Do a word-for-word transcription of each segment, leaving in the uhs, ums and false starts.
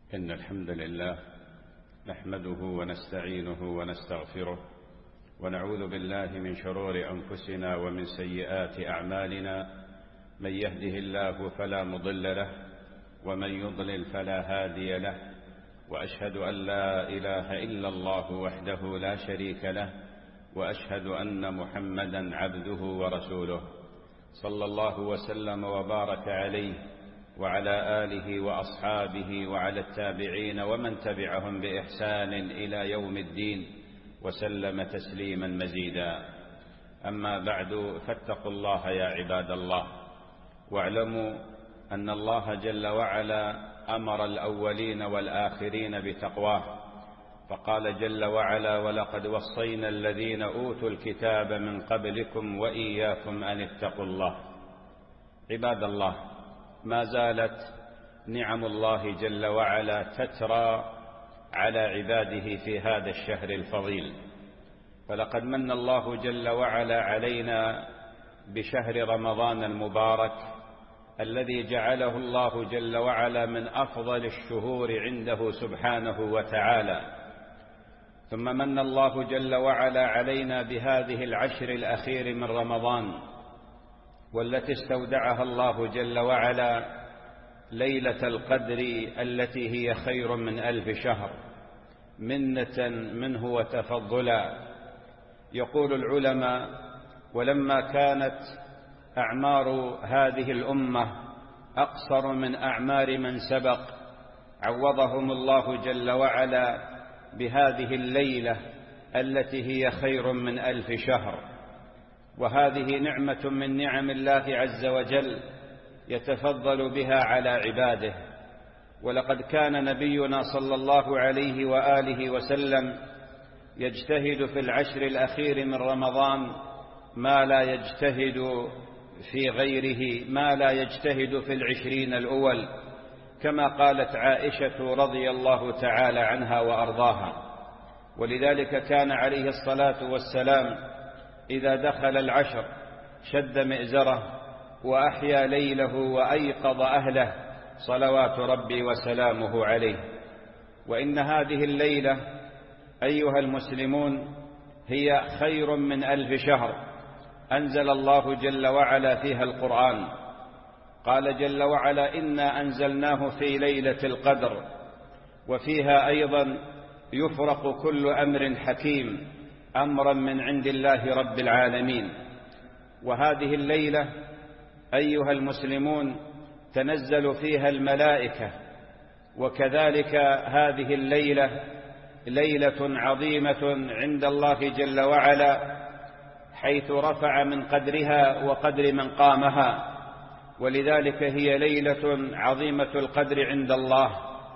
إن الحمد لله نحمده ونستعينه ونستغفره ونعوذ بالله من شرور أنفسنا ومن سيئات أعمالنا. من يهده الله فلا مضل له ومن يضلل فلا هادي له، وأشهد أن لا إله إلا الله وحده لا شريك له، وأشهد أن محمدا عبده ورسوله، صلى الله وسلم وبارك عليه وعلى آله وأصحابه وعلى التابعين ومن تبعهم بإحسان إلى يوم الدين وسلم تسليما مزيدا. أما بعد، فاتقوا الله يا عباد الله، واعلموا أن الله جل وعلا أمر الأولين والآخرين بتقواه، فقال جل وعلا: ولقد وصينا الذين أوتوا الكتاب من قبلكم وإياكم أن اتقوا الله. عباد الله، ما زالت نعم الله جل وعلا تترى على عباده في هذا الشهر الفضيل، فلقد من الله جل وعلا علينا بشهر رمضان المبارك الذي جعله الله جل وعلا من أفضل الشهور عنده سبحانه وتعالى. ثم من الله جل وعلا علينا بهذه العشر الأخير من رمضان، والتي استودعها الله جل وعلا ليلة القدر التي هي خير من ألف شهر، منة منه وتفضلا. يقول العلماء: ولما كانت أعمار هذه الأمة أقصر من أعمار من سبق، عوضهم الله جل وعلا بهذه الليلة التي هي خير من ألف شهر، وهذه نعمة من نعم الله عز وجل يتفضل بها على عباده. ولقد كان نبينا صلى الله عليه وآله وسلم يجتهد في العشر الأخير من رمضان ما لا يجتهد في غيره، ما لا يجتهد في العشرين الأول، كما قالت عائشة رضي الله تعالى عنها وأرضاها. ولذلك كان عليه الصلاة والسلام إذا دخل العشر شد مئزره وأحيا ليله وأيقظ أهله صلوات ربي وسلامه عليه. وإن هذه الليلة أيها المسلمون هي خير من ألف شهر أنزل الله جل وعلا فيها القرآن. قال جل وعلا: إنا أنزلناه في ليلة القدر، وفيها أيضا يفرق كل أمر حكيم، أمرا من عند الله رب العالمين. وهذه الليلة أيها المسلمون تنزل فيها الملائكة، وكذلك هذه الليلة ليلة عظيمة عند الله جل وعلا، حيث رفع من قدرها وقدر من قامها، ولذلك هي ليلة عظيمة القدر عند الله،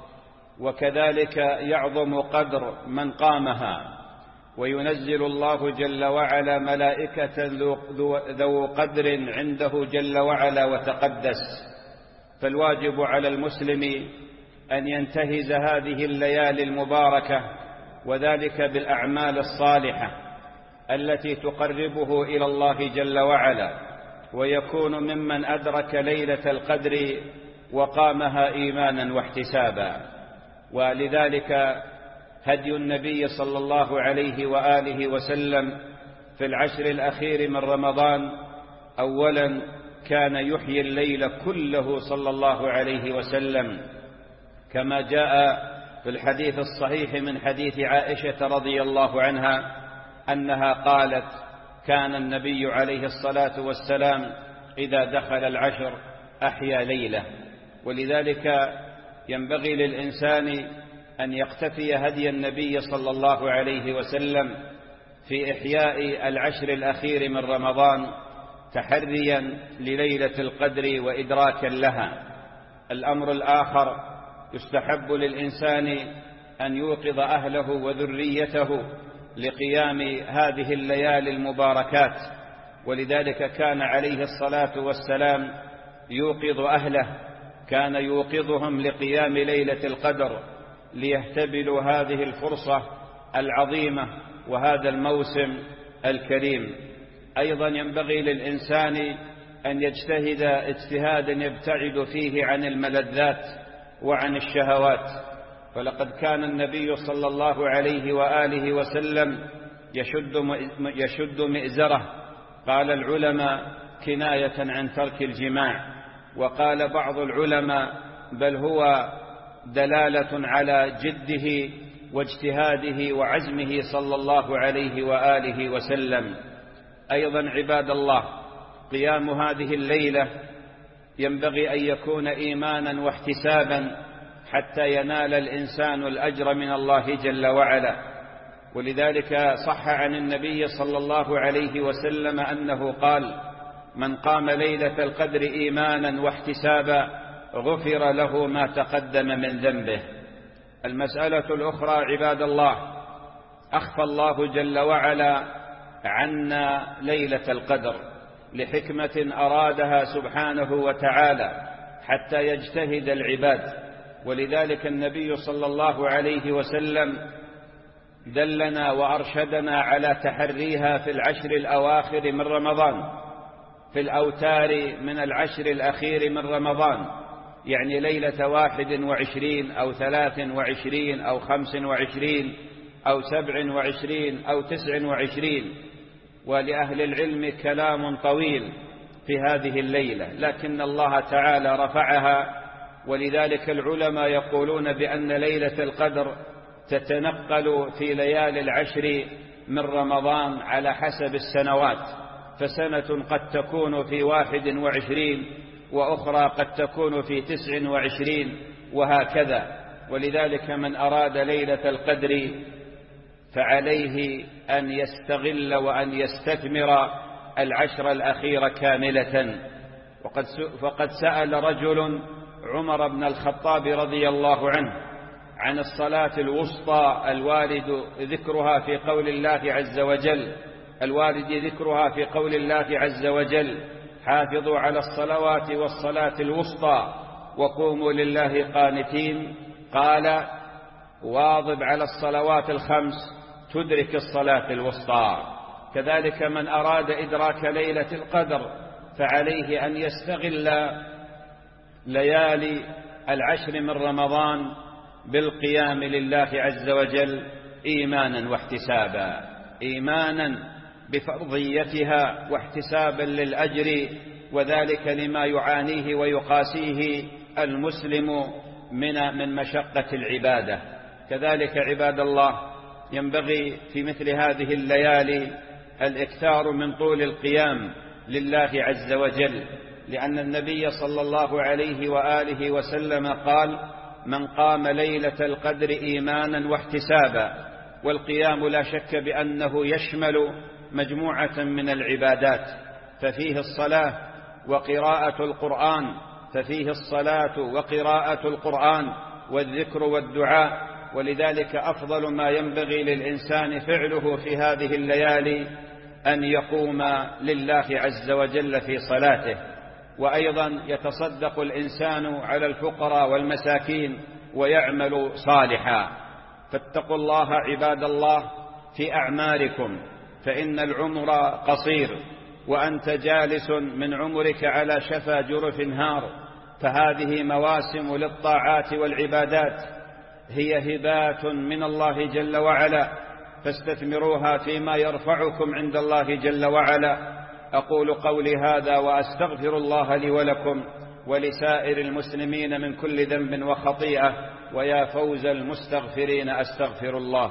وكذلك يعظم قدر من قامها. وينزل الله جل وعلا ملائكة ذو قدر عنده جل وعلا وتقدس. فالواجب على المسلم أن ينتهز هذه الليالي المباركة، وذلك بالأعمال الصالحة التي تقربه إلى الله جل وعلا، ويكون ممن أدرك ليلة القدر وقامها إيمانا واحتسابا. ولذلك هدي النبي صلى الله عليه وآله وسلم في العشر الأخير من رمضان: أولا كان يحيي الليل كله صلى الله عليه وسلم، كما جاء في الحديث الصحيح من حديث عائشة رضي الله عنها أنها قالت: كان النبي عليه الصلاة والسلام إذا دخل العشر أحيا ليلة. ولذلك ينبغي للإنسان أن يقتفي هدي النبي صلى الله عليه وسلم في إحياء العشر الأخير من رمضان، تحريا لليلة القدر وإدراكا لها. الأمر الآخر: يستحب للإنسان أن يوقظ أهله وذريته لقيام هذه الليالي المباركات. ولذلك كان عليه الصلاة والسلام يوقظ أهله، كان يوقظهم لقيام ليلة القدر ليهتبلوا هذه الفرصة العظيمة وهذا الموسم الكريم. أيضا ينبغي للإنسان أن يجتهد اجتهادا يبتعد فيه عن الملذات وعن الشهوات، فلقد كان النبي صلى الله عليه وآله وسلم يشد يشد مئزره. قال العلماء كناية عن ترك الجماع، وقال بعض العلماء بل هو دلالة على جده واجتهاده وعزمه صلى الله عليه وآله وسلم. أيضا عباد الله، قيام هذه الليلة ينبغي أن يكون إيمانا واحتسابا حتى ينال الإنسان الأجر من الله جل وعلا. ولذلك صح عن النبي صلى الله عليه وسلم أنه قال: من قام ليلة القدر إيمانا واحتسابا غفر له ما تقدم من ذنبه. المسألة الأخرى عباد الله، أخفى الله جل وعلا عنا ليلة القدر لحكمة أرادها سبحانه وتعالى حتى يجتهد العباد. ولذلك النبي صلى الله عليه وسلم دلنا وأرشدنا على تحريها في العشر الأواخر من رمضان، في الأوتار من العشر الأخير من رمضان، يعني ليلة واحد وعشرين أو ثلاث وعشرين أو خمس وعشرين أو سبع وعشرين أو تسع وعشرين. ولأهل العلم كلام طويل في هذه الليلة، لكن الله تعالى رفعها. ولذلك العلماء يقولون بأن ليلة القدر تتنقل في ليالي العشر من رمضان على حسب السنوات، فسنة قد تكون في واحد وعشرين وأخرى قد تكون في تسع وعشرين وهكذا. ولذلك من أراد ليلة القدر فعليه أن يستغل وأن يستثمر العشر الأخيرة كاملة. وقد فقد سأل رجل عمر بن الخطاب رضي الله عنه عن الصلاة الوسطى الوارد ذكرها في قول الله عز وجل الوارد ذكرها في قول الله عز وجل: حافظوا على الصلوات والصلاة الوسطى وقوموا لله قانتين. قال: واظب على الصلوات الخمس تدرك الصلاة الوسطى. كذلك من أراد إدراك ليلة القدر فعليه أن يستغل ليالي العشر من رمضان بالقيام لله عز وجل إيمانا واحتسابا، إيمانا بفرضيتها واحتسابا للأجر، وذلك لما يعانيه ويقاسيه المسلم من من مشقة العبادة. كذلك عباد الله ينبغي في مثل هذه الليالي الإكثار من طول القيام لله عز وجل، لأن النبي صلى الله عليه وآله وسلم قال: من قام ليلة القدر إيمانا واحتسابا. والقيام لا شك بأنه يشمل مجموعة من العبادات، ففيه الصلاة وقراءة القرآن ففيه الصلاة وقراءة القرآن والذكر والدعاء. ولذلك أفضل ما ينبغي للإنسان فعله في هذه الليالي أن يقوم لله عز وجل في صلاته. وأيضا يتصدق الإنسان على الفقراء والمساكين ويعمل صالحا. فاتقوا الله عباد الله في أعماركم، فإن العمر قصير، وأنت جالس من عمرك على شفا جرف هار. فهذه مواسم للطاعات والعبادات، هي هبات من الله جل وعلا، فاستثمروها فيما يرفعكم عند الله جل وعلا. أقول قولي هذا وأستغفر الله لي ولكم ولسائر المسلمين من كل ذنب وخطيئة، ويا فوز المستغفرين أستغفر الله.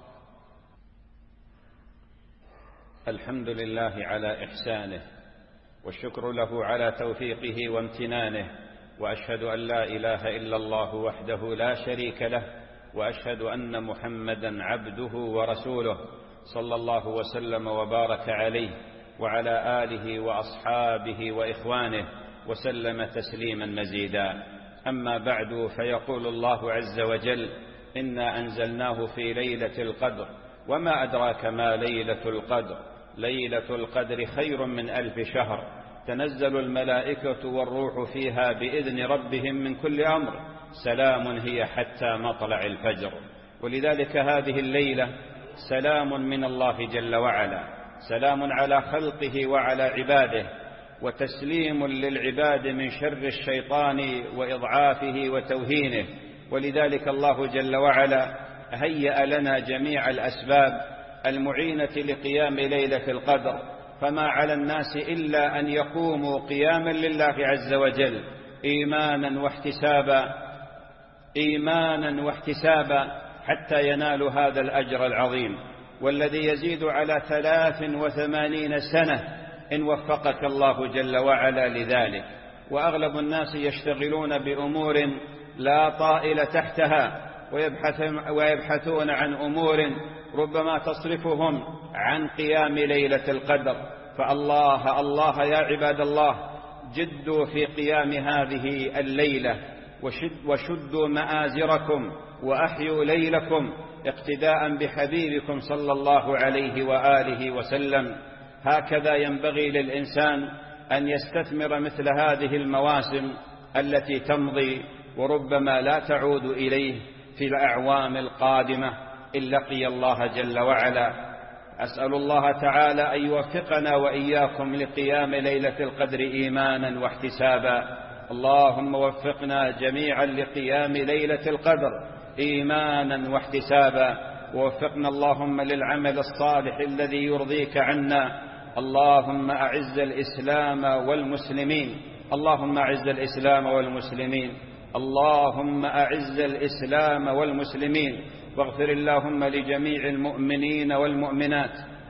الحمد لله على إحسانه، والشكر له على توفيقه وامتنانه، وأشهد أن لا إله إلا الله وحده لا شريك له، وأشهد أن محمدا عبده ورسوله صلى الله وسلم وبارك عليه وعلى آله وأصحابه وإخوانه وسلم تسليما مزيدا. أما بعد، فيقول الله عز وجل: إنا أنزلناه في ليلة القدر وما أدراك ما ليلة القدر ليلة القدر خير من ألف شهر تنزل الملائكة والروح فيها بإذن ربهم من كل أمر سلام هي حتى مطلع الفجر. ولذلك هذه الليلة سلام من الله جل وعلا، سلام على خلقه وعلى عباده، وتسليم للعباد من شر الشيطان وإضعافه وتوهينه. ولذلك الله جل وعلا هيأ لنا جميع الأسباب المعينة لقيام ليلة القدر، فما على الناس إلا أن يقوموا قياما لله عز وجل إيمانا واحتسابا إيمانا واحتسابا حتى ينالوا هذا الأجر العظيم، والذي يزيد على ثلاث وثمانين سنة إن وفقك الله جل وعلا لذلك. وأغلب الناس يشتغلون بأمور لا طائل تحتها ويبحثون عن أمور ربما تصرفهم عن قيام ليلة القدر. فالله الله يا عباد الله، جدوا في قيام هذه الليلة وشدوا مآزركم وأحيوا ليلكم اقتداء بحبيبكم صلى الله عليه وآله وسلم. هكذا ينبغي للإنسان أن يستثمر مثل هذه المواسم التي تمضي وربما لا تعود إليه في الأعوام القادمة إن لقي الله جل وعلا. أسأل الله تعالى أن يوفقنا وإياكم لقيام ليلة القدر إيمانا واحتسابا. اللهم وفقنا جميعا لقيام ليلة القدر إيمانا واحتسابا، ووفقنا اللهم للعمل الصالح الذي يرضيك عنا. اللهم أعز الإسلام والمسلمين اللهم أعز الإسلام والمسلمين اللهم أعز الإسلام والمسلمين واغفر اللهم لجميع المؤمنين والمؤمنات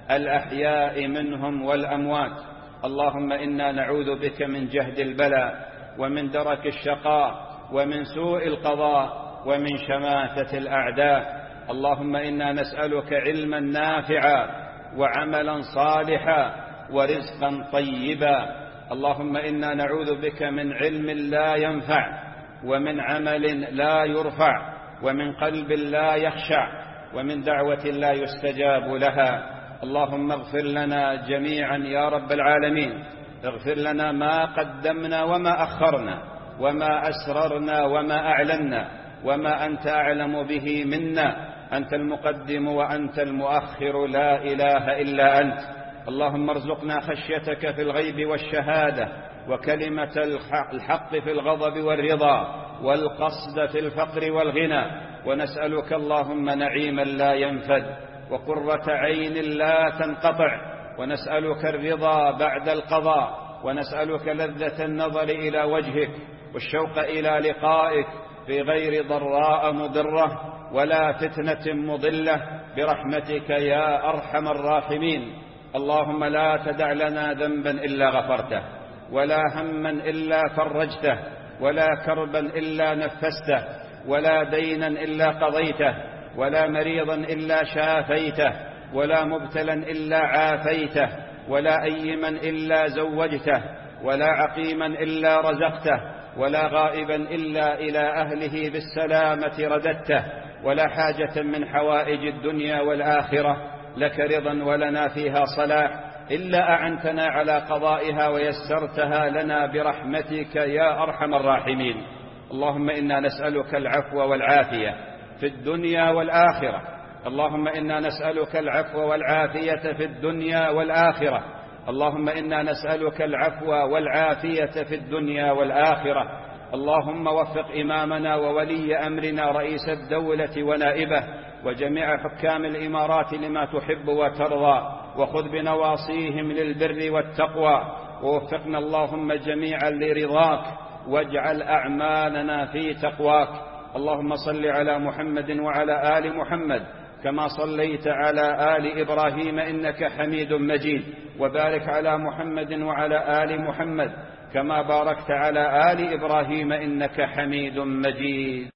الأحياء منهم والأموات. اللهم إنا نعوذ بك من جهد البلاء ومن درك الشقاء ومن سوء القضاء ومن شماتة الأعداء. اللهم إنا نسألك علما نافعا وعملا صالحا ورزقا طيبا. اللهم إنا نعوذ بك من علم لا ينفع ومن عمل لا يرفع ومن قلب لا يخشع ومن دعوة لا يستجاب لها. اللهم اغفر لنا جميعا يا رب العالمين، اغفر لنا ما قدمنا وما أخرنا وما أسررنا وما أعلنا وما أنت أعلم به منا. أنت المقدم وأنت المؤخر، لا إله إلا أنت. اللهم ارزقنا خشيتك في الغيب والشهادة، وكلمة الحق في الغضب والرضا، والقصد في الفقر والغنى. ونسألك اللهم نعيما لا ينفد وقرة عين لا تنقطع، ونسألك الرضا بعد القضاء، ونسألك لذة النظر إلى وجهك والشوق إلى لقائك في غير ضراء مضرة ولا فتنة مضلة برحمتك يا أرحم الراحمين. اللهم لا تدع لنا ذنبا إلا غفرته، ولا هما إلا فرجته، ولا كربا إلا نفسته، ولا دينا إلا قضيته، ولا مريضا إلا شافيته، ولا مبتلا إلا عافيته، ولا أيما إلا زوجته، ولا عقيما إلا رزقته، ولا غائبا إلا إلى أهله بالسلامة رددته، ولا حاجة من حوائج الدنيا والآخرة لك رضا ولنا فيها صلاح إلا أعنتنا على قضائها ويسرتها لنا برحمتك يا أرحم الراحمين. اللهم إنا نسألك العفو والعافية في الدنيا والآخرة اللهم إنا نسألك العفو والعافية في الدنيا والآخرة اللهم إنا نسألك العفو والعافية في الدنيا والآخرة. اللهم وفق إمامنا وولي أمرنا رئيس الدولة ونائبه وجميع حكام الإمارات لما تحب وترضى، وخذ بنواصيهم للبر والتقوى، ووفقنا اللهم جميعا لرضاك، واجعل أعمالنا في تقواك. اللهم صل على محمد وعلى آل محمد كما صليت على آل إبراهيم إنك حميد مجيد، وبارك على محمد وعلى آل محمد كما باركت على آل إبراهيم إنك حميد مجيد.